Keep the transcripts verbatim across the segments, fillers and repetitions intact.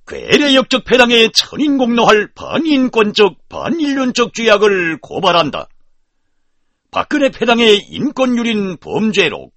괴뢰 역적 패당에 천인공노할 반인권적 반인륜적 죄악을 고발한다. 박근혜 패당의 인권유린 범죄록.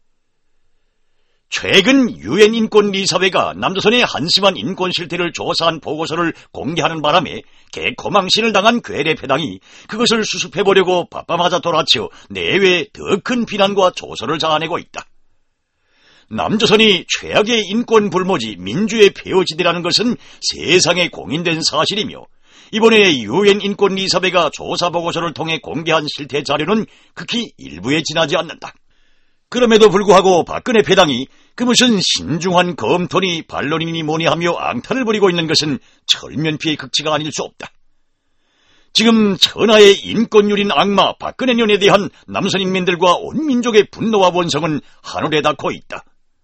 최근 유엔 인권리사회가 남조선의 한심한 인권 실태를 조사한 보고서를 공개하는 바람에 개코망신을 당한 괴뢰 패당이 그것을 수습해보려고 바빠마자 돌아치어 내외에 더 큰 비난과 조소를 자아내고 있다. 남조선이 최악의 인권 불모지 민주의 폐허지대라는 것은 세상에 공인된 사실이며, 이번에 유엔 인권리사회가 조사보고서를 통해 공개한 실태 자료는 극히 일부에 지나지 않는다. 그럼에도 불구하고 박근혜 패당이 그 무슨 신중한 검토니 반론이니 뭐니 하며 앙탈을 부리고 있는 것은 철면피의 극치가 아닐 수 없다. 지금 천하의 인권유린 악마 박근혜 년에 대한 남선 인민들과 온 민족의 분노와 원성은 하늘에 닿고 있다.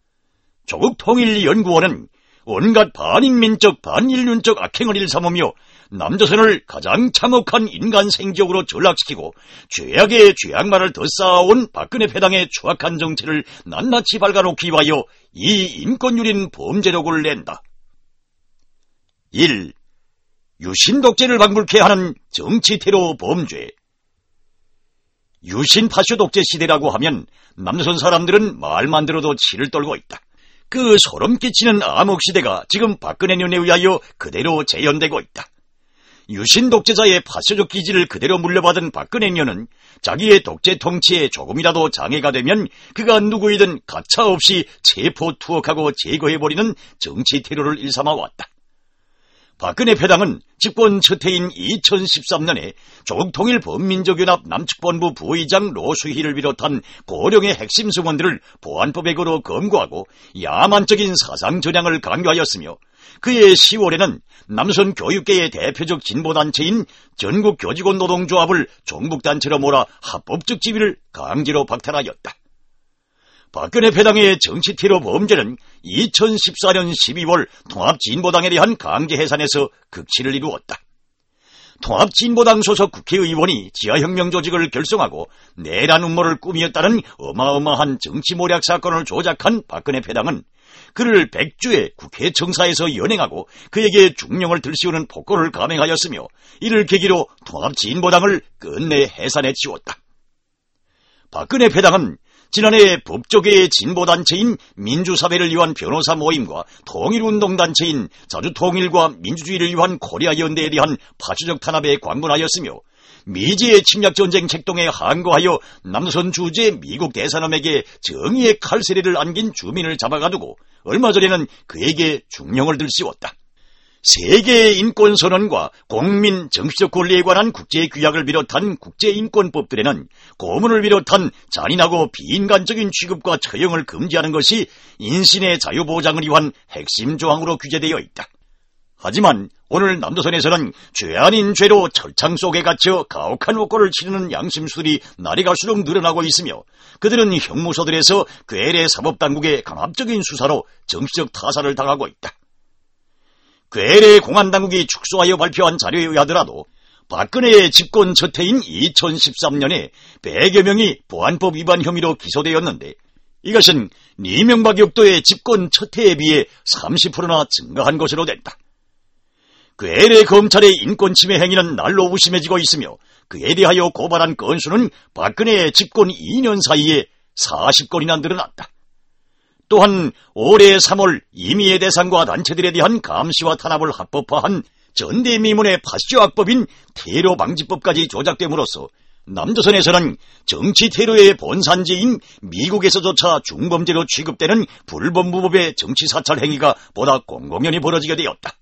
조국통일연구원은 온갖 반인민적 반인륜적 악행을 일삼으며 남조선을 가장 참혹한 인간 생지옥으로 전락시키고 죄악의 죄악만을 더 쌓아온 박근혜 패당의 추악한 정체를 낱낱이 밝아놓기 위하여 이 인권유린 범죄록을 낸다. 일. 유신독재를 방불케 하는 정치테러 범죄. 유신파쇼 독재 시대라고 하면 남조선 사람들은 말만 들어도 치를 떨고 있다. 그 소름 끼치는 암흑시대가 지금 박근혜 년에 의하여 그대로 재현되고 있다. 유신 독재자의 파쇼적 기질을 그대로 물려받은 박근혜 년은 자기의 독재 통치에 조금이라도 장애가 되면 그가 누구이든 가차없이 체포 투옥하고 제거해버리는 정치 테러를 일삼아왔다. 박근혜 패당은 집권 첫 해인 이천십삼 년에 조국통일범민족연합 남측본부 부의장 로수희를 비롯한 고령의 핵심 승원들을 보안법에 걸어 검거하고 야만적인 사상 전향을 강요하였으며, 그해 시월에는 남선 교육계의 대표적 진보단체인 전국교직원노동조합을 종북단체로 몰아 합법적 지위를 강제로 박탈하였다. 박근혜 패당의 정치테러 범죄는 이천십사 년 십이월 통합진보당에 대한 강제 해산에서 극치를 이루었다. 통합진보당 소속 국회의원이 지하혁명 조직을 결성하고 내란 음모를 꾸미었다는 어마어마한 정치모략 사건을 조작한 박근혜 패당은 그를 백주에 국회 청사에서 연행하고 그에게 중령을 들씌우는 폭거를 감행하였으며, 이를 계기로 통합진보당을 끝내 해산해 치웠다. 박근혜 패당은 지난해 법조계의 진보단체인 민주사회를 위한 변호사 모임과 통일운동단체인 자주통일과 민주주의를 위한 코리아연대에 대한 파쇼적 탄압에 광분하였으며, 미제의 침략전쟁 책동에 항거하여 남선 주재 미국 대사놈에게 정의의 칼세례를 안긴 주민을 잡아가두고 얼마 전에는 그에게 중령을 들씌웠다. 세계의 인권선언과 국민 정치적 권리에 관한 국제규약을 비롯한 국제인권법들에는 고문을 비롯한 잔인하고 비인간적인 취급과 처형을 금지하는 것이 인신의 자유보장을 위한 핵심 조항으로 규제되어 있다. 하지만 오늘 남조선에서는 죄 아닌 죄로 철창 속에 갇혀 가혹한 옥고를 치르는 양심수들이 날이 갈수록 늘어나고 있으며, 그들은 형무소들에서 괴뢰 사법당국의 강압적인 수사로 정치적 타살을 당하고 있다. 괴뢰 공안당국이 축소하여 발표한 자료에 의하더라도 박근혜의 집권 첫 해인 이천십삼 년에 백여 명이 보안법 위반 혐의로 기소되었는데, 이것은 이명박 역도의 집권 첫 해에 비해 삼십 퍼센트나 증가한 것으로 됐다. 괴뢰 검찰의 인권침해 행위는 날로 우심해지고 있으며, 그에 대하여 고발한 건수는 박근혜의 집권 이 년 사이에 사십 건이나 늘어났다. 또한 올해 삼월 임의의 대상과 단체들에 대한 감시와 탄압을 합법화한 전대미문의 파쇼악법인 테러방지법까지 조작됨으로써 남조선에서는 정치 테러의 본산지인 미국에서조차 중범죄로 취급되는 불법무법의 정치사찰 행위가 보다 공공연히 벌어지게 되었다.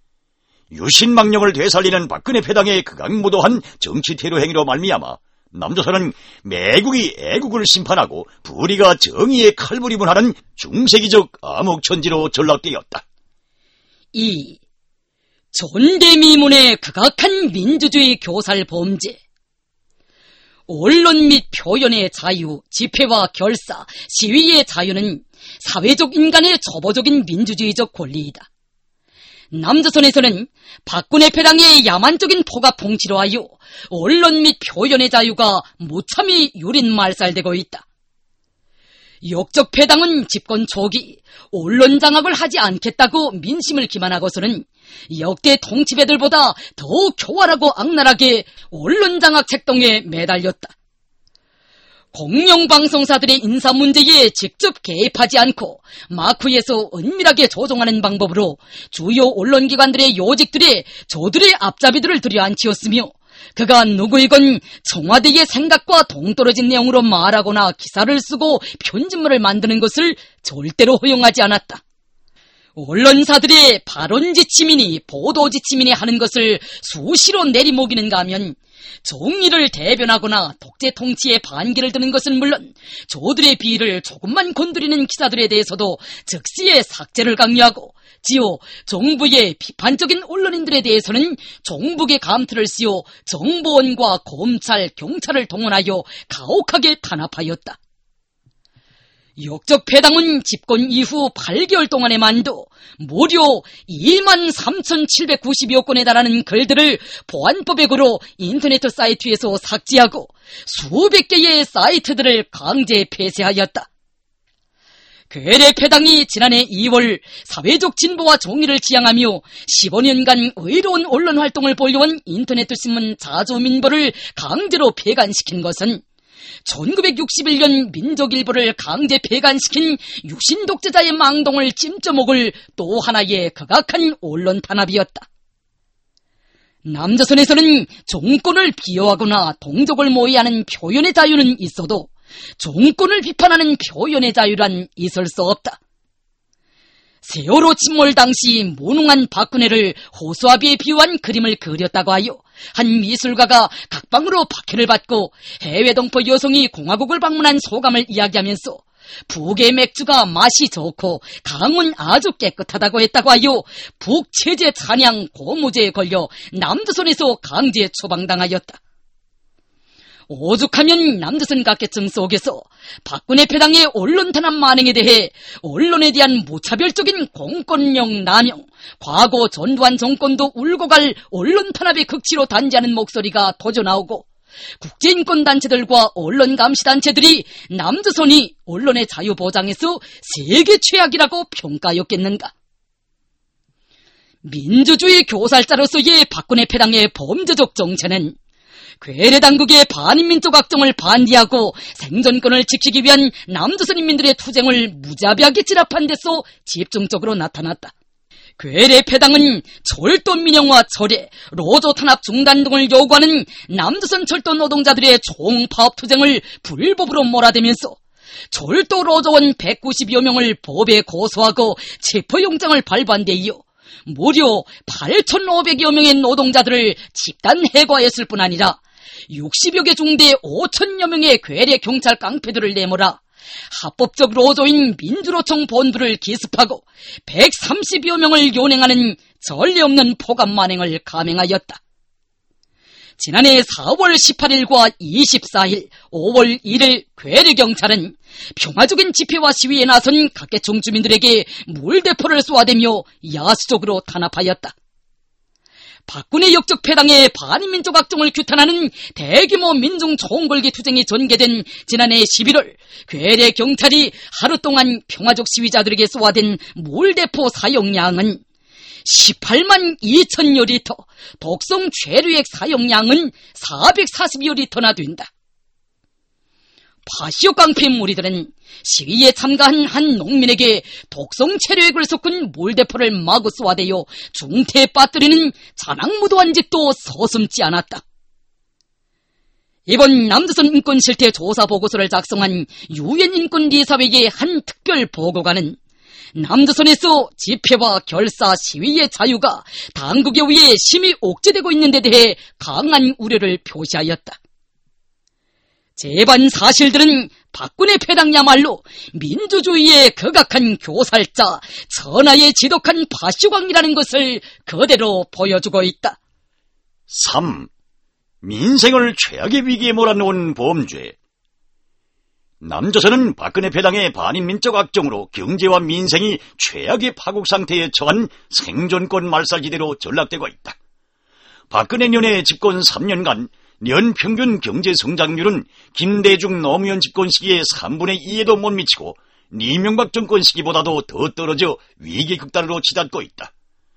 유신망령을 되살리는 박근혜 패당의 극악무도한 정치 테러 행위로 말미암아 남조선은 매국이 애국을 심판하고 불의가 정의의 칼부림을 중세기적 암흑천지로 전락되었다. 이. 전대미문의 극악한 민주주의 교살 범죄. 언론 및 표현의 자유, 집회와 결사, 시위의 자유는 사회적 인간의 초보적인 민주주의적 권리이다. 남조선에서는 박근혜 패당의 야만적인 포갑 통치로 하여 언론 및 표현의 자유가 무참히 유린말살되고 있다. 역적패당은 집권 초기 언론 장악을 하지 않겠다고 민심을 기만하고서는 역대 통치배들보다 더욱 교활하고 악랄하게 언론 장악 책동에 매달렸다. 공영방송사들의 인사 문제에 직접 개입하지 않고 마쿠에서 은밀하게 조종하는 방법으로 주요 언론기관들의 요직들의 저들의 앞잡이들을 들여앉히었으며, 그가 누구이건 청와대의 생각과 동떨어진 내용으로 말하거나 기사를 쓰고 편집물을 만드는 것을 절대로 허용하지 않았다. 언론사들의 발언 지침이니 보도 지침이니 하는 것을 수시로 내리먹이는가 하면 정의를 대변하거나 독재 통치에 반기를 드는 것은 물론 저들의 비위를 조금만 건드리는 기사들에 대해서도 즉시에 삭제를 강요하고, 지요 정부의 비판적인 언론인들에 대해서는 종북의 감투를 씌워 정보원과 검찰, 경찰을 동원하여 가혹하게 탄압하였다. 역적패당은 집권 이후 팔 개월 동안에만도 무려 이만 삼천칠백구십여 건에 달하는 글들을 보안법에 걸어 인터넷 사이트에서 삭제하고 수백 개의 사이트들을 강제 폐쇄하였다. 괴뢰패당이 지난해 이월 사회적 진보와 정의를 지향하며 십오 년간 의로운 언론 활동을 보여온 인터넷 신문 자주민보를 강제로 폐간시킨 것은 천구백육십일 년 민족일보를 강제 폐간시킨 육신독재자의 망동을 찜쪄먹을 또 하나의 극악한 언론 탄압이었다. 남조선에서는 정권을 비호하거나 동족을 모의하는 표현의 자유는 있어도 정권을 비판하는 표현의 자유란 있을 수 없다. 세월호 침몰 당시 무능한 박근혜를 호수아비에 비유한 그림을 그렸다고 하여 한 미술가가 각방으로 박해를 받고 해외 동포 여성이 공화국을 방문한 소감을 이야기하면서 북의 맥주가 맛이 좋고 강은 아주 깨끗하다고 했다고 하여 북체제 찬양 고무죄에 걸려 남조선에서 강제 처방당하였다. 오죽하면 남조선 각계층 속에서 박근혜 패당의 언론 탄압 만행에 대해 언론에 대한 무차별적인 공권력 남용, 과거 전두환 정권도 울고 갈 언론 탄압의 극치로 단지하는 목소리가 터져나오고, 국제인권단체들과 언론감시단체들이 남조선이 언론의 자유 보장에서 세계 최악이라고 평가였겠는가. 민주주의 교살자로서의 박근혜 패당의 범죄적 정체는 괴뢰당국의 반인민족 악정을 반대하고 생존권을 지키기 위한 남조선 인민들의 투쟁을 무자비하게 진압한 데서 집중적으로 나타났다. 괴뢰패당은 철도 민영화 철회, 로조 탄압 중단 등을 요구하는 남조선 철도 노동자들의 총파업 투쟁을 불법으로 몰아대면서 철도 로조원 백구십여 명을 법에 고소하고 체포영장을 발부한 데 이어 무려 팔천오백여 명의 노동자들을 집단 해고하였을 뿐 아니라 육십여 개 중대 오천여 명의 괴뢰 경찰 깡패들을 내몰아 합법적 로조인 민주노총 본부를 기습하고 백삼십여 명을 연행하는 전례 없는 폭압 만행을 감행하였다. 지난해 사월 십팔일과 이십사일, 오월 일일 괴뢰경찰은 평화적인 집회와 시위에 나선 각계층 주민들에게 물대포를 쏘아대며 야수적으로 탄압하였다. 박근혜 역적패당의 반인민족 악정을 규탄하는 대규모 민중 총궐기 투쟁이 전개된 지난해 십일월, 괴뢰 경찰이 하루 동안 평화적 시위자들에게 쏘아댄 물대포 사용량은 십팔만 이천여 리터, 독성 최류액 사용량은 사백사십여 리터나 된다. 파시오 깡패 무리들은 시위에 참가한 한 농민에게 독성 체류액을 섞은 물대포를 마구 쏘아대어 중태에 빠뜨리는 잔악무도한 짓도 서슴지 않았다. 이번 남조선 인권실태 조사 보고서를 작성한 유엔 인권리사회의 한 특별 보고관은 남조선에서 집회와 결사, 시위의 자유가 당국에 의해 심히 옥죄되고 있는 데 대해 강한 우려를 표시하였다. 재반 사실들은 박근혜 패당야말로 민주주의의 극악한 교살자, 천하의 지독한 파쇼광이라는 것을 그대로 보여주고 있다. 삼. 민생을 최악의 위기에 몰아넣은 범죄. 남조선은 박근혜 패당의 반인민족 악정으로 경제와 민생이 최악의 파국 상태에 처한 생존권 말살지대로 전락되고 있다. 박근혜 년의 집권 삼 년간 년 평균 경제 성장률은 김대중 노무현 집권 시기의 삼분의 이에도 못 미치고 이명박 정권 시기보다도 더 떨어져 위기 극단으로 치닫고 있다.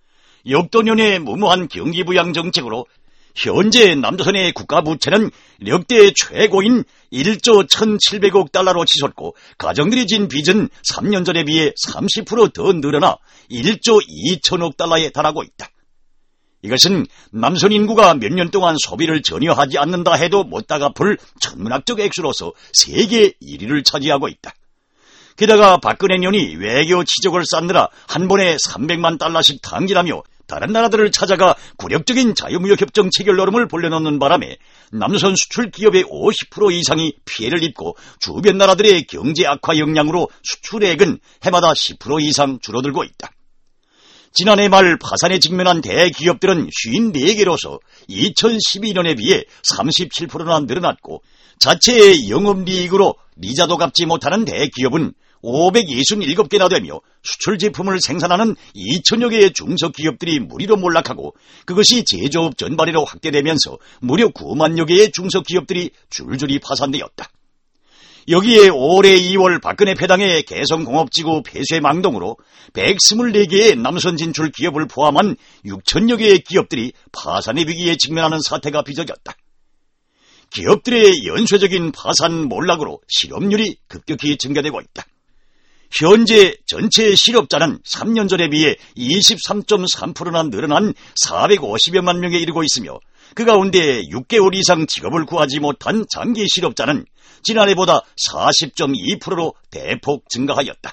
역도년의 무모한 경기부양 정책으로 현재 남조선의 국가부채는 역대 최고인 일조 천칠백억 달러로 치솟고 가정들이 진 빚은 삼 년 전에 비해 삼십 퍼센트 더 늘어나 일조 이천억 달러에 달하고 있다. 이것은 남선 인구가 몇 년 동안 소비를 전혀 하지 않는다 해도 못다 갚을 천문학적 액수로서 세계 일 위를 차지하고 있다. 게다가 박근혜 년이 외교 지적을 쌓느라 한 번에 삼백만 달러씩 탕진하며 다른 나라들을 찾아가 굴욕적인 자유무역협정 체결 노름을 벌려놓는 바람에 남선 수출 기업의 오십 퍼센트 이상이 피해를 입고 주변 나라들의 경제 악화 영향으로 수출액은 해마다 십 퍼센트 이상 줄어들고 있다. 지난해 말 파산에 직면한 대기업들은 오십사 개로서 이천십이 년에 비해 삼십칠 퍼센트나 늘어났고 자체의 영업이익으로 이자도 갚지 못하는 대기업은 오백육십칠 개나 되며 수출 제품을 생산하는 이천여 개의 중소기업들이 무리로 몰락하고 그것이 제조업 전반으로 확대되면서 무려 구만여 개의 중소기업들이 줄줄이 파산되었다. 여기에 올해 이월 박근혜 패당의 개성공업지구 폐쇄망동으로 백이십사 개의 남선 진출 기업을 포함한 육천여 개의 기업들이 파산의 위기에 직면하는 사태가 빚어졌다. 기업들의 연쇄적인 파산 몰락으로 실업률이 급격히 증가되고 있다. 현재 전체 실업자는 삼 년 전에 비해 이십삼 점 삼 퍼센트나 늘어난 사백오십여만 명에 이르고 있으며 그 가운데 육 개월 이상 직업을 구하지 못한 장기 실업자는 지난해보다 사십 점 이 퍼센트로 대폭 증가하였다.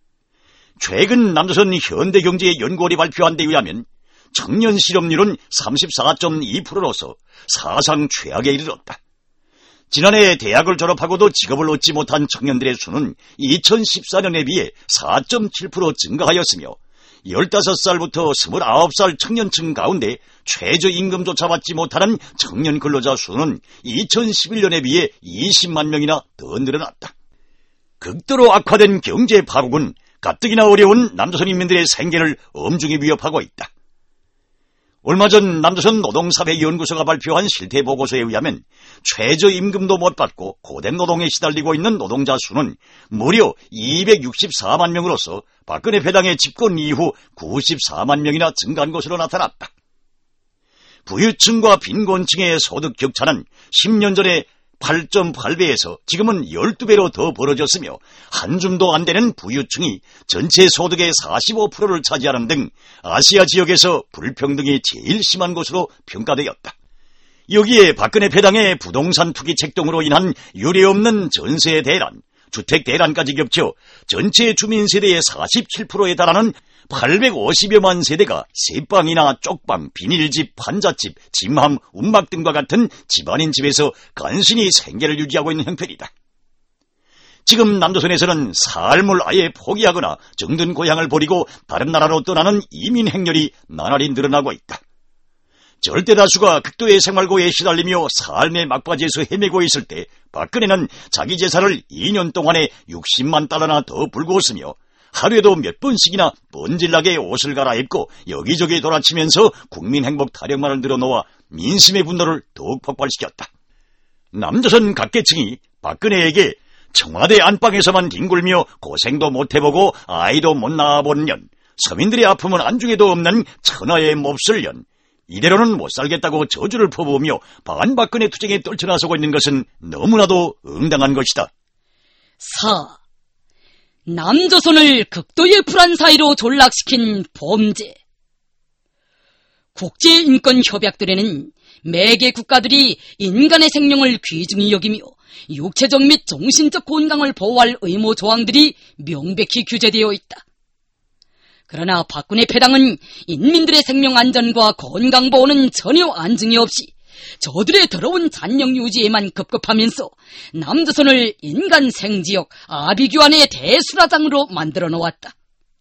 최근 남조선 현대경제연구원이 발표한 데 의하면 청년 실업률은 삼십사 점 이 퍼센트로서 사상 최악에 이르렀다. 지난해 대학을 졸업하고도 직업을 얻지 못한 청년들의 수는 이천십사 년에 비해 사 점 칠 퍼센트 증가하였으며 열다섯 살부터 스물아홉 살 청년층 가운데 최저임금조차 받지 못하는 청년 근로자 수는 이천십일 년에 비해 이십만 명이나 더 늘어났다. 극도로 악화된 경제 파국은 가뜩이나 어려운 남조선 인민들의 생계를 엄중히 위협하고 있다. 얼마 전 남조선 노동사회연구소가 발표한 실태보고서에 의하면 최저임금도 못 받고 고된 노동에 시달리고 있는 노동자 수는 무려 이백육십사만 명으로서 박근혜 패당의 집권 이후 구십사만 명이나 증가한 것으로 나타났다. 부유층과 빈곤층의 소득 격차는 십 년 전에 팔 점 팔 배에서 지금은 열두 배로 더 벌어졌으며 한 줌도 안 되는 부유층이 전체 소득의 사십오 퍼센트를 차지하는 등 아시아 지역에서 불평등이 제일 심한 것으로 평가되었다. 여기에 박근혜 패당의 부동산 투기 책동으로 인한 유례없는 전세 대란, 주택 대란까지 겹쳐 전체 주민 세대의 사십칠 퍼센트에 달하는 팔백오십여만 세대가 새방이나 쪽방, 비닐집, 판잣집, 짐함, 운막 등과 같은 집안인 집에서 간신히 생계를 유지하고 있는 형편이다. 지금 남조선에서는 삶을 아예 포기하거나 정든 고향을 버리고 다른 나라로 떠나는 이민 행렬이 나날이 늘어나고 있다. 절대다수가 극도의 생활고에 시달리며 삶의 막바지에서 헤매고 있을 때 박근혜는 자기 재산을 이 년 동안에 육십만 달러나 더 불구었으며 하루에도 몇 번씩이나 번질나게 옷을 갈아입고 여기저기 돌아치면서 국민 행복 타령만을 늘어놓아 민심의 분노를 더욱 폭발시켰다. 남조선 각계층이 박근혜에게 청와대 안방에서만 뒹굴며 고생도 못해보고 아이도 못 낳아본 년, 서민들의 아픔은 안중에도 없는 천하의 몹쓸 년, 이대로는 못 살겠다고 저주를 퍼부으며 반박근혜 투쟁에 떨쳐나서고 있는 것은 너무나도 응당한 것이다. 사. 남조선을 극도의 불안 사이로 전락시킨 범죄. 국제인권협약들에는 매개 국가들이 인간의 생명을 귀중히 여기며 육체적 및 정신적 건강을 보호할 의무 조항들이 명백히 규제되어 있다. 그러나 박근혜 패당은 인민들의 생명 안전과 건강 보호는 전혀 안증이 없이 저들의 더러운 잔영 유지에만 급급하면서 남조선을 인간 생지역 아비규환의 대수라장으로 만들어 놓았다.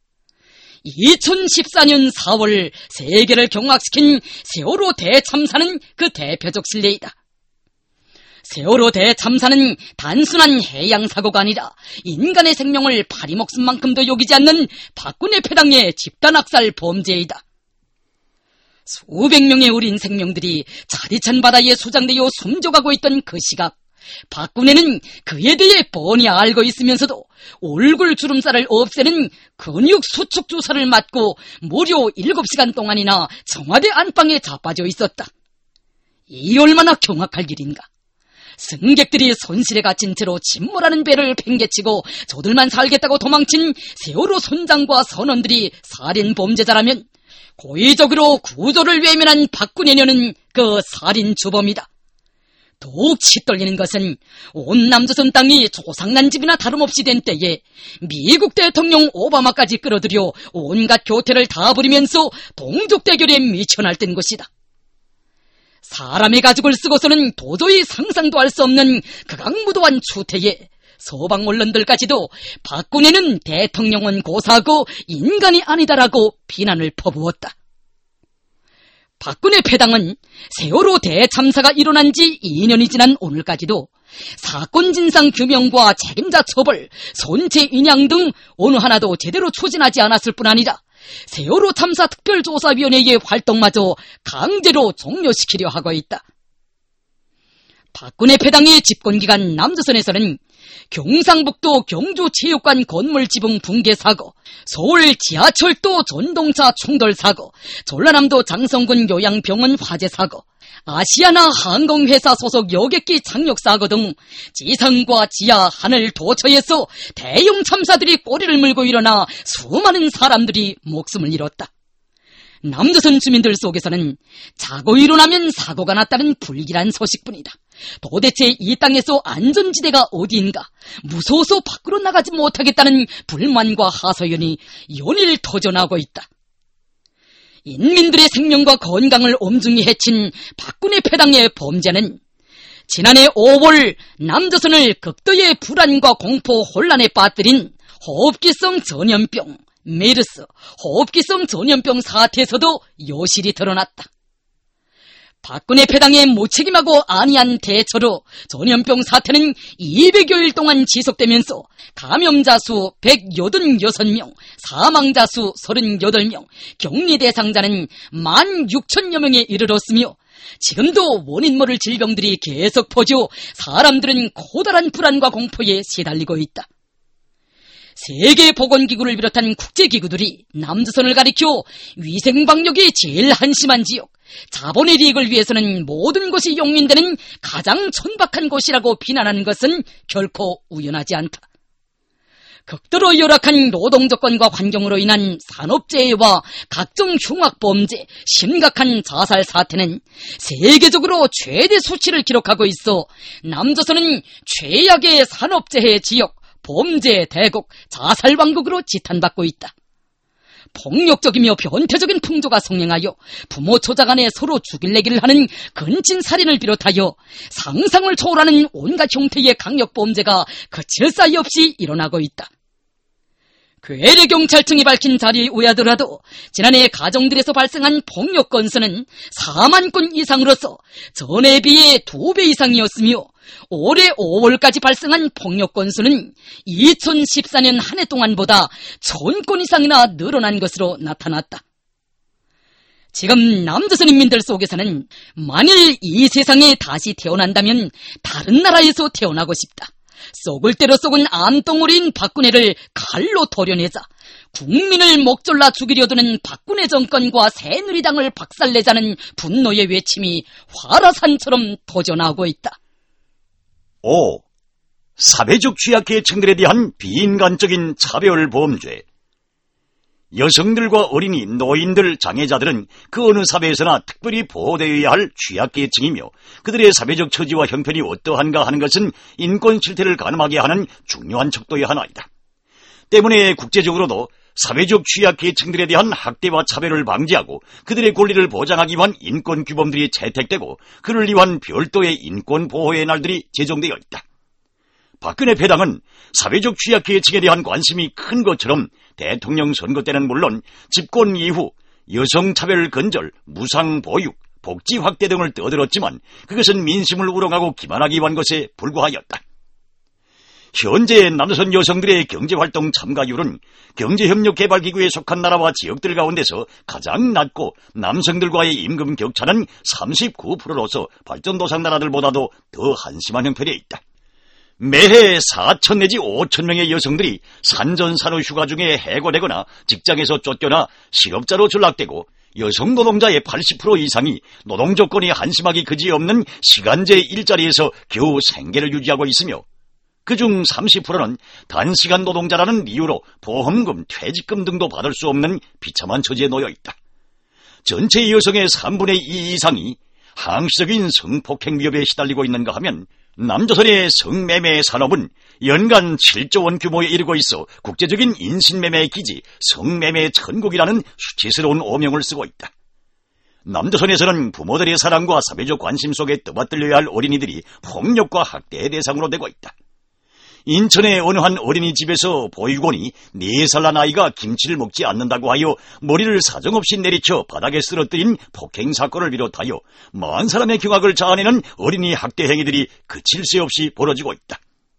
이천십사 년 사월 세계를 경악시킨 세월호 대참사는 그 대표적 실례이다. 세월호 대참사는 단순한 해양사고가 아니라 인간의 생명을 파리 목숨만큼도 여기지 않는 박근혜 패당의 집단학살 범죄이다. 수백 명의 어린 생명들이 차디찬 바다에 수장되어 숨져가고 있던 그 시각, 박군에는 그에 대해 뻔히 알고 있으면서도 얼굴 주름살을 없애는 근육 수축 주사를 맞고 무려 일곱 시간 동안이나 청와대 안방에 자빠져 있었다. 이 얼마나 경악할 일인가. 승객들이 손실에 갇힌 채로 침몰하는 배를 팽개치고 저들만 살겠다고 도망친 세월호 선장과 선원들이 살인 범죄자라면 고의적으로 구조를 외면한 박군의녀는 그 살인 주범이다. 더욱 치떨리는 것은 온 남조선 땅이 조상난 집이나 다름없이 된 때에 미국 대통령 오바마까지 끌어들여 온갖 교태를 다 부리면서 동족 대결에 미쳐날던 것이다. 사람의 가죽을 쓰고서는 도저히 상상도 할 수 없는 극악무도한 추태에 서방 언론들까지도 박군에는 대통령은 고사하고 인간이 아니다라고 비난을 퍼부었다. 박근혜 패당은 세월호 대참사가 일어난 지 이 년이 지난 오늘까지도 사건 진상 규명과 책임자 처벌, 손체 인양 등 어느 하나도 제대로 추진하지 않았을 뿐 아니라 세월호 참사 특별조사위원회의 활동마저 강제로 종료시키려 하고 있다. 박근혜 패당의 집권기간 남조선에서는 경상북도 경주체육관 건물 지붕 붕괴 사고, 서울 지하철도 전동차 충돌 사고, 전라남도 장성군 요양병원 화재 사고, 아시아나 항공회사 소속 여객기 착륙 사고 등 지상과 지하, 하늘 도처에서 대형 참사들이 꼬리를 물고 일어나 수많은 사람들이 목숨을 잃었다. 남조선 주민들 속에서는 자고 일어나면 사고가 났다는 불길한 소식뿐이다. 도대체 이 땅에서 안전지대가 어디인가, 무서워서 밖으로 나가지 못하겠다는 불만과 하소연이 연일 터져나오고 있다. 인민들의 생명과 건강을 엄중히 해친 박근혜 패당의 범죄는 지난해 오월 남조선을 극도의 불안과 공포 혼란에 빠뜨린 호흡기성 전염병, 메르스, 호흡기성 전염병 사태에서도 여실히 드러났다. 박근혜 패당의 무책임하고 안이한 대처로 전염병 사태는 이백여일 동안 지속되면서 감염자 수 백팔십육 명, 사망자 수 삼십팔 명, 격리 대상자는 만 육천여 명에 이르렀으며 지금도 원인 모를 질병들이 계속 퍼져 사람들은 커다란 불안과 공포에 시달리고 있다. 세계보건기구를 비롯한 국제기구들이 남조선을 가리켜 위생방역이 제일 한심한 지역, 자본의 이익을 위해서는 모든 것이 용인되는 가장 천박한 곳이라고 비난하는 것은 결코 우연하지 않다. 극도로 열악한 노동조건과 환경으로 인한 산업재해와 각종 흉악범죄, 심각한 자살 사태는 세계적으로 최대 수치를 기록하고 있어 남조선은 최악의 산업재해 지역, 범죄 대국, 자살왕국으로 지탄받고 있다. 폭력적이며 변태적인 풍조가 성행하여 부모 조자 간에 서로 죽일내기를 하는 근친살인을 비롯하여 상상을 초월하는 온갖 형태의 강력범죄가 그칠 사이 없이 일어나고 있다. 괴뢰경찰청이 밝힌 자리에 의하더라도 지난해 가정들에서 발생한 폭력 건수는 사만 건 이상으로서 전에 비해 두 배 이상이었으며 올해 오월까지 발생한 폭력 건수는 이천십사 년 한 해 동안보다 천 건 이상이나 늘어난 것으로 나타났다. 지금 남조선 인민들 속에서는 만일 이 세상에 다시 태어난다면 다른 나라에서 태어나고 싶다. 썩을 대로 썩은 암덩어리인 박근혜를 칼로 도려내자, 국민을 목졸라 죽이려 드는 박근혜 정권과 새누리당을 박살내자는 분노의 외침이 화라산처럼 터져나오고 있다. 오. 사회적 취약계층들에 대한 비인간적인 차별 범죄. 여성들과 어린이, 노인들, 장애자들은 그 어느 사회에서나 특별히 보호되어야 할 취약계층이며 그들의 사회적 처지와 형편이 어떠한가 하는 것은 인권 실태를 가늠하게 하는 중요한 척도의 하나이다. 때문에 국제적으로도 사회적 취약계층들에 대한 학대와 차별을 방지하고 그들의 권리를 보장하기 위한 인권 규범들이 채택되고 그를 위한 별도의 인권 보호의 날들이 제정되어 있다. 박근혜 패당은 사회적 취약계층에 대한 관심이 큰 것처럼 대통령 선거 때는 물론 집권 이후 여성차별 근절, 무상보육, 복지 확대 등을 떠들었지만 그것은 민심을 우롱하고 기만하기 위한 것에 불과하였다. 현재 남조선 여성들의 경제활동 참가율은 경제협력개발기구에 속한 나라와 지역들 가운데서 가장 낮고 남성들과의 임금 격차는 삼십구 퍼센트로서 발전도상 나라들보다도 더 한심한 형편에 있다. 매해 사천 내지 오천 명의 여성들이 산전산후 휴가 중에 해고되거나 직장에서 쫓겨나 실업자로 전락되고 여성 노동자의 팔십 퍼센트 이상이 노동조건이 한심하기 그지없는 시간제 일자리에서 겨우 생계를 유지하고 있으며 그중 삼십 퍼센트는 단시간 노동자라는 이유로 보험금, 퇴직금 등도 받을 수 없는 비참한 처지에 놓여 있다. 전체 여성의 삼분의 이 이상이 항시적인 성폭행 위협에 시달리고 있는가 하면 남조선의 성매매 산업은 연간 칠조 원 규모에 이르고 있어 국제적인 인신매매 기지 성매매 천국이라는 수치스러운 오명을 쓰고 있다. 남조선에서는 부모들의 사랑과 사회적 관심 속에 떠받들려야 할 어린이들이 폭력과 학대의 대상으로 되고 있다. 인천의 어느 한 어린이집에서 보육원이 네 살 난 아이가 김치를 먹지 않는다고 하여 머리를 사정없이 내리쳐 바닥에 쓰러뜨린 폭행 사건을 비롯하여 만 사람의 경악을 자아내는 어린이 학대 행위들이 그칠 새 없이 벌어지고 있다.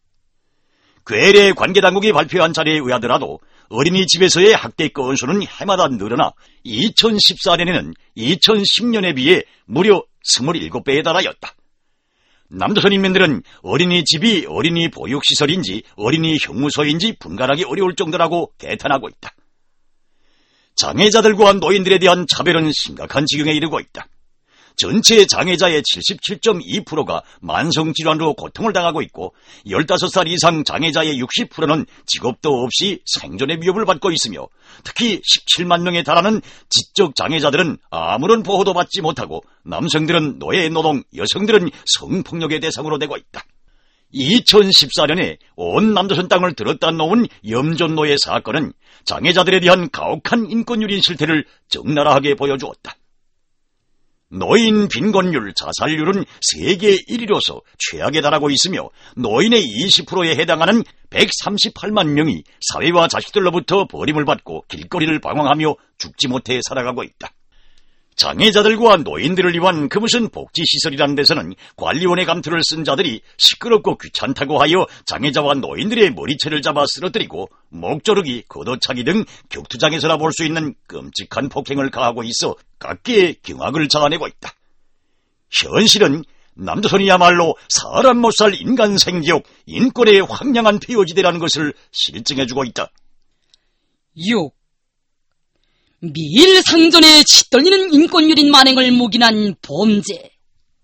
괴뢰 관계당국이 발표한 자료에 의하더라도 어린이집에서의 학대 건수는 해마다 늘어나 이천십사 년에는 이천십 년에 비해 무려 이십칠 배에 달하였다. 남조선 인민들은 어린이집이 어린이 보육시설인지 어린이 형무소인지 분간하기 어려울 정도라고 개탄하고 있다. 장애자들과 노인들에 대한 차별은 심각한 지경에 이르고 있다. 전체 장애자의 칠십칠 점 이 퍼센트가 만성질환으로 고통을 당하고 있고 열다섯 살 이상 장애자의 육십 퍼센트는 직업도 없이 생존의 위협을 받고 있으며 특히 십칠만 명에 달하는 지적 장애자들은 아무런 보호도 받지 못하고 남성들은 노예노동, 여성들은 성폭력의 대상으로 되고 있다. 이천십사 년에 온 남조선 땅을 들었다 놓은 염전노예 사건은 장애자들에 대한 가혹한 인권유린 실태를 적나라하게 보여주었다. 노인 빈곤율, 자살률은 세계 일 위로서 최악에 달하고 있으며 노인의 이십 퍼센트에 해당하는 백삼십팔만 명이 사회와 자식들로부터 버림을 받고 길거리를 방황하며 죽지 못해 살아가고 있다. 장애자들과 노인들을 위한 그 무슨 복지시설이라는 데서는 관리원의 감투를 쓴 자들이 시끄럽고 귀찮다고 하여 장애자와 노인들의 머리채를 잡아 쓰러뜨리고 목조르기, 걷어차기 등 격투장에서나 볼 수 있는 끔찍한 폭행을 가하고 있어 각계의 경악을 자아내고 있다. 현실은 남조선이야말로 사람 못 살 인간 생지옥, 인권의 황량한 폐허지대라는 것을 실증해주고 있다. 육. 미일 상전에 치떨리는 인권유린 만행을 묵인한 범죄.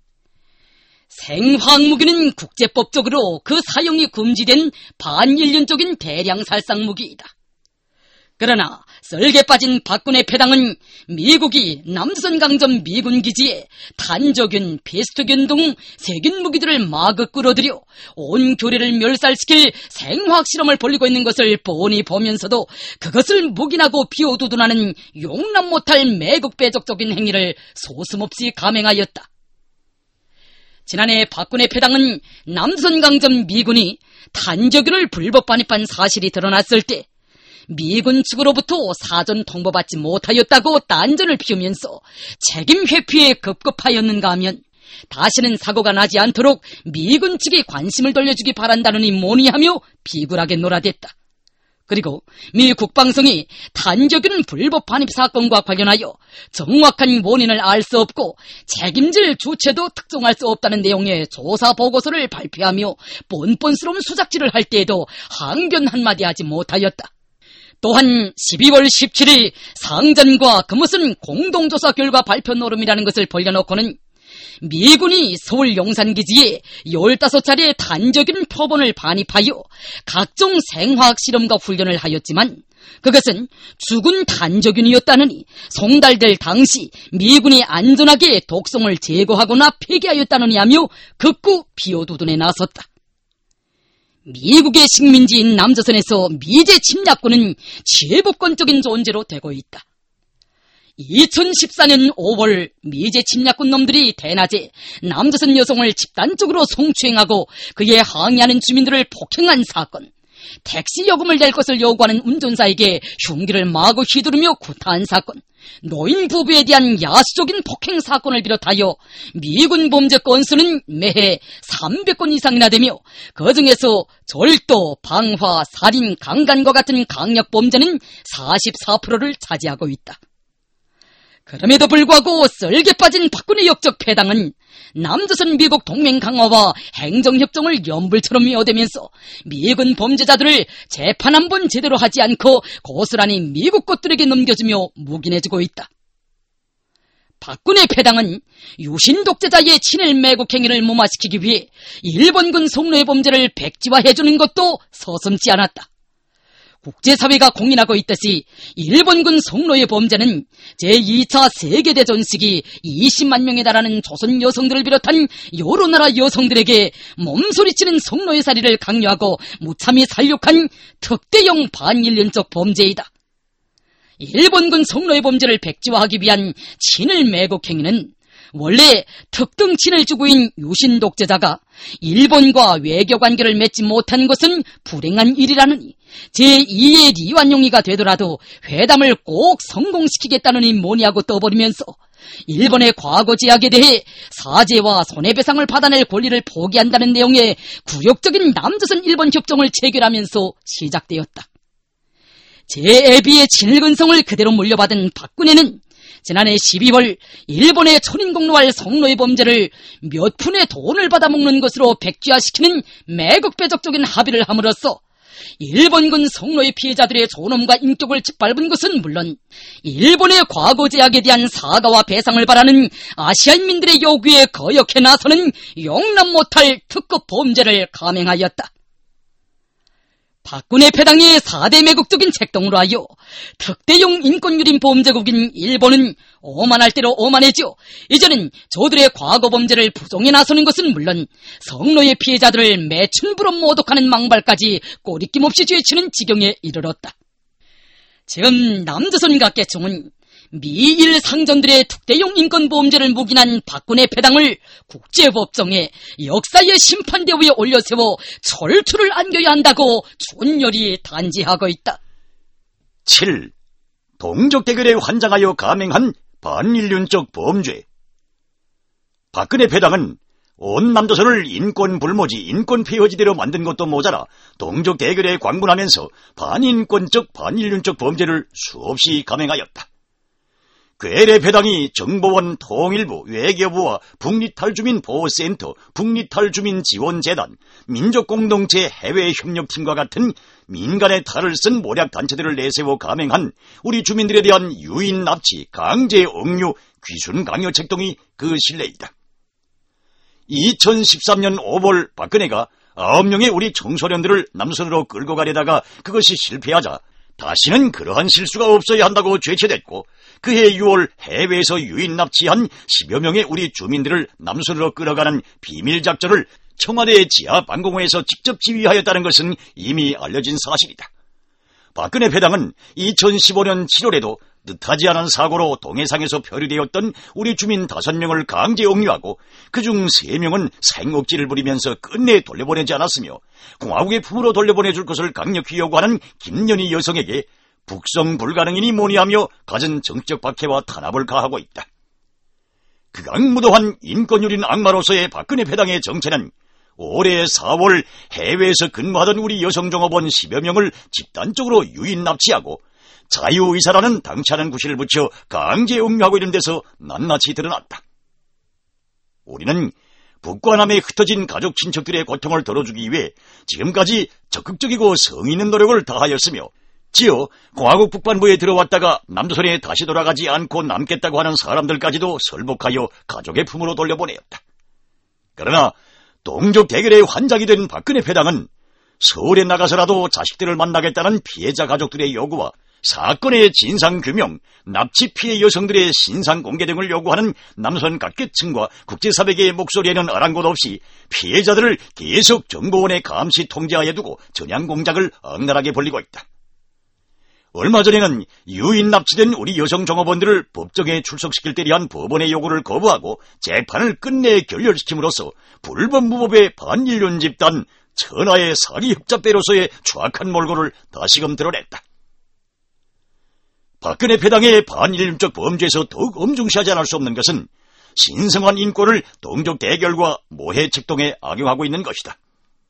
생화학무기는 국제법적으로 그 사용이 금지된 반인륜적인 대량 살상 무기이다. 그러나 썰게 빠진 박근혜 패당은 미국이 남조선 강점 미군 기지에 탄저균, 페스토균 등 세균 무기들을 마구 끌어들여 온 교례를 멸살시킬 생화학 실험을 벌이고 있는 것을 뻔히 보면서도 그것을 묵인하고 비워두둔하는 용납 못할 매국배적적인 행위를 소슴없이 감행하였다. 지난해 박근혜 패당은 남조선 강점 미군이 탄저균을 불법 반입한 사실이 드러났을 때 미군 측으로부터 사전 통보받지 못하였다고 딴전을 피우면서 책임 회피에 급급하였는가 하면 다시는 사고가 나지 않도록 미군 측이 관심을 돌려주기 바란다느니 뭐니 하며 비굴하게 놀아댔다. 그리고 미 국방성이 탄저균 불법 반입 사건과 관련하여 정확한 원인을 알 수 없고 책임질 주체도 특정할 수 없다는 내용의 조사 보고서를 발표하며 뻔뻔스러운 수작질을 할 때에도 항변 한마디 하지 못하였다. 또한 십이월 십칠일 상전과 그 무슨 공동조사 결과 발표 노름이라는 것을 벌려놓고는 미군이 서울 용산기지에 열다섯 차례 탄저균 표본을 반입하여 각종 생화학 실험과 훈련을 하였지만 그것은 죽은 탄저균이었다느니 송달될 당시 미군이 안전하게 독성을 제거하거나 폐기하였다느니 하며 극구 비호두둔에 나섰다. 미국의 식민지인 남조선에서 미제 침략군은 제복권적인 존재로 되고 있다. 이천십사 년 오월 미제 침략군 놈들이 대낮에 남조선 여성을 집단적으로 성추행하고 그에 항의하는 주민들을 폭행한 사건, 택시 요금을 낼 것을 요구하는 운전사에게 흉기를 마구 휘두르며 구타한 사건, 노인 부부에 대한 야수적인 폭행 사건을 비롯하여 미군 범죄 건수는 매해 삼백 건 이상이나 되며 그중에서 절도, 방화, 살인, 강간과 같은 강력 범죄는 사십사 퍼센트를 차지하고 있다. 그럼에도 불구하고 썰게 빠진 박근혜 역적 패당은 남조선 미국 동맹 강화와 행정협정을 연불처럼 이어대면서 미군 범죄자들을 재판 한 번 제대로 하지 않고 고스란히 미국 것들에게 넘겨주며 묵인해주고 있다. 박근혜 패당은 유신 독재자의 친일 매국 행위를 무마시키기 위해 일본군 송로의 범죄를 백지화해주는 것도 서슴지 않았다. 국제사회가 공인하고 있듯이 일본군 송로의 범죄는 제이 차 세계대전 시기 이십만 명에 달하는 조선 여성들을 비롯한 여러 나라 여성들에게 몸소리치는 송로의 살이를 강요하고 무참히 살육한 특대형 반인륜적 범죄이다. 일본군 송로의 범죄를 백지화하기 위한 친일 매국 행위는 원래 특등 친일 주구인 유신 독재자가 일본과 외교관계를 맺지 못한 것은 불행한 일이라느니 제이의 리완용이가 되더라도 회담을 꼭 성공시키겠다느니 뭐냐고 떠버리면서 일본의 과거 제약에 대해 사죄와 손해배상을 받아낼 권리를 포기한다는 내용의 굴욕적인 남조선 일본 협정을 체결하면서 시작되었다. 제애비의 친일근성을 그대로 물려받은 박근혜는 지난해 십이월 일본의 초린공로할 성노예 범죄를 몇 푼의 돈을 받아먹는 것으로 백지화시키는 매국배적적인 합의를 함으로써 일본군 성노예 피해자들의 존엄과 인격을 짓밟은 것은 물론 일본의 과거 제약에 대한 사과와 배상을 바라는 아시아인민들의 요구에 거역해 나서는 용납 못할 특급 범죄를 감행하였다. 박근혜 패당의 사 대 매국적인 책동으로 하여 특대용 인권유린 범죄국인 일본은 오만할 대로 오만해져 이제는 저들의 과거 범죄를 부정해 나서는 것은 물론 성노예 피해자들을 매춘부로 모독하는 망발까지 꼬리낌 없이 죄치는 지경에 이르렀다. 지금 남조선 각계청은 미일 상전들의 특대용 인권범죄를 묵인한 박근혜 패당을 국제법정에 역사의 심판대 위에 올려세워 철투를 안겨야 한다고 준열이 단지하고 있다. 칠. 동족 대결에 환장하여 감행한 반인륜적 범죄. 박근혜 패당은 온 남조선을 인권 불모지, 인권 폐허지대로 만든 것도 모자라 동족 대결에 광분하면서 반인권적, 반인륜적 범죄를 수없이 감행하였다. 괴뢰 패당이 정보원, 통일부, 외교부와 북리탈주민보호센터, 북리탈주민지원재단, 민족공동체 해외협력팀과 같은 민간의 탈을 쓴 모략단체들을 내세워 감행한 우리 주민들에 대한 유인 납치, 강제 억류, 귀순 강요 책동이 그 실례이다. 이천십삼 년 오월 박근혜가 아홉 명의 우리 청소년들을 남선으로 끌고 가려다가 그것이 실패하자 다시는 그러한 실수가 없어야 한다고 죄체됐고 그해 유월 해외에서 유인 납치한 십여 명의 우리 주민들을 남선으로 끌어가는 비밀작전을 청와대 지하방공호에서 직접 지휘하였다는 것은 이미 알려진 사실이다. 박근혜 패당은 이천십오 년 칠월에도 뜻하지 않은 사고로 동해상에서 표류되었던 우리 주민 다섯 명을 강제 억류하고 그중 세 명은 생억지를 부리면서 끝내 돌려보내지 않았으며 공화국의 품으로 돌려보내줄 것을 강력히 요구하는 김연희 여성에게 북송 불가능이니 뭐니하며 갖은 정적 박해와 탄압을 가하고 있다. 극악무도한 인권유린 악마로서의 박근혜 패당의 정체는 올해 사월 해외에서 근무하던 우리 여성종업원 십여 명을 집단적으로 유인 납치하고 자유의사라는 당치 않은 구실을 붙여 강제 억류하고 있는 데서 낱낱이 드러났다. 우리는 북과 남에 흩어진 가족 친척들의 고통을 덜어주기 위해 지금까지 적극적이고 성의 있는 노력을 다하였으며 지어 공화국 북반부에 들어왔다가 남조선에 다시 돌아가지 않고 남겠다고 하는 사람들까지도 설복하여 가족의 품으로 돌려보내었다. 그러나 동족 대결에 환장이 된 박근혜 패당은 서울에 나가서라도 자식들을 만나겠다는 피해자 가족들의 요구와 사건의 진상규명, 납치 피해 여성들의 신상공개 등을 요구하는 남선 각계층과 국제사회계의 목소리에는 아랑곳 없이 피해자들을 계속 정보원의 감시 통제하에 두고 전향공작을 악랄하게 벌리고 있다. 얼마 전에는 유인 납치된 우리 여성 종업원들을 법정에 출석시킬 때 대한 법원의 요구를 거부하고 재판을 끝내 결렬시킴으로써 불법무법의 반인륜 집단 천하의 사기 흑자배로서의 추악한 몰골을 다시금 드러냈다. 박근혜 패당의 반일림적 범죄에서 더욱 엄중시하지 않을 수 없는 것은 신성한 인권을 동족 대결과 모해 책동에 악용하고 있는 것이다.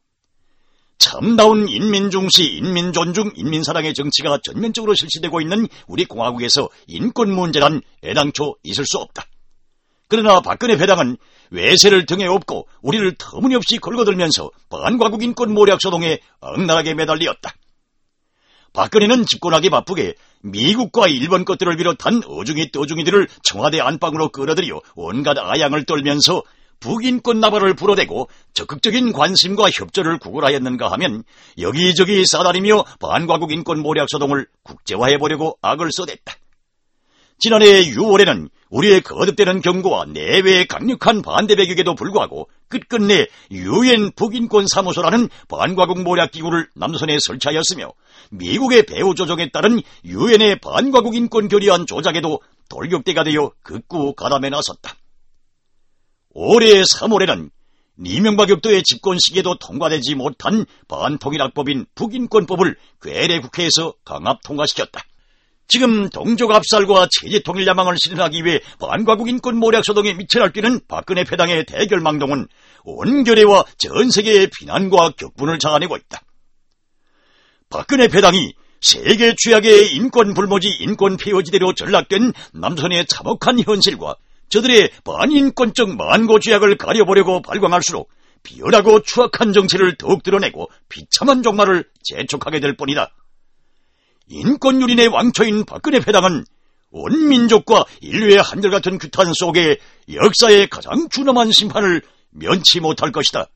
참다운 인민중시, 인민존중, 인민사랑의 정치가 전면적으로 실시되고 있는 우리 공화국에서 인권 문제란 애당초 있을 수 없다. 그러나 박근혜 패당은 외세를 등에 업고 우리를 터무니없이 걸거들면서 반과국 인권 모략 소동에 악랄하게 매달리었다. 박근혜는 집권하기 바쁘게 미국과 일본 것들을 비롯한 어중이 떠중이들을 청와대 안방으로 끌어들여 온갖 아양을 떨면서 북인권 나발을 불어대고 적극적인 관심과 협조를 구걸하였는가 하면 여기저기 싸다니며 반과국 인권 모략 소동을 국제화해보려고 악을 써댔다. 지난해 유월에는 우리의 거듭되는 경고와 내외의 강력한 반대 배격에도 불구하고 끝끝내 유엔 북인권 사무소라는 반과국 모략 기구를 남선에 설치하였으며 미국의 배후 조정에 따른 유엔의 반과국 인권 결의안 조작에도 돌격대가 되어 극구 가담에 나섰다. 올해 삼월에는 이명박 격도의 집권 시기에도 통과되지 못한 반통일학법인 북인권법을 괴뢰 국회에서 강압 통과시켰다. 지금 동족 압살과 체제 통일 야망을 실현하기 위해 반과국 인권 모략 소동에 미쳐 날뛰는 박근혜 패당의 대결망동은 온 결의와 전 세계의 비난과 격분을 자아내고 있다. 박근혜 패당이 세계 최악의 인권 불모지 인권 폐허지대로 전락된 남선의 참혹한 현실과 저들의 반인권적 만고 죄악을 가려보려고 발광할수록 비열하고 추악한 정체를 더욱 드러내고 비참한 종말을 재촉하게 될 뿐이다. 인권유린의 왕초인 박근혜 패당은 온 민족과 인류의 한결같은 규탄 속에 역사의 가장 준엄한 심판을 면치 못할 것이다.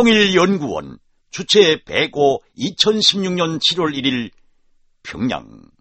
조국통일연구원 주최 백오 이천십육 년 칠월 일일 평양.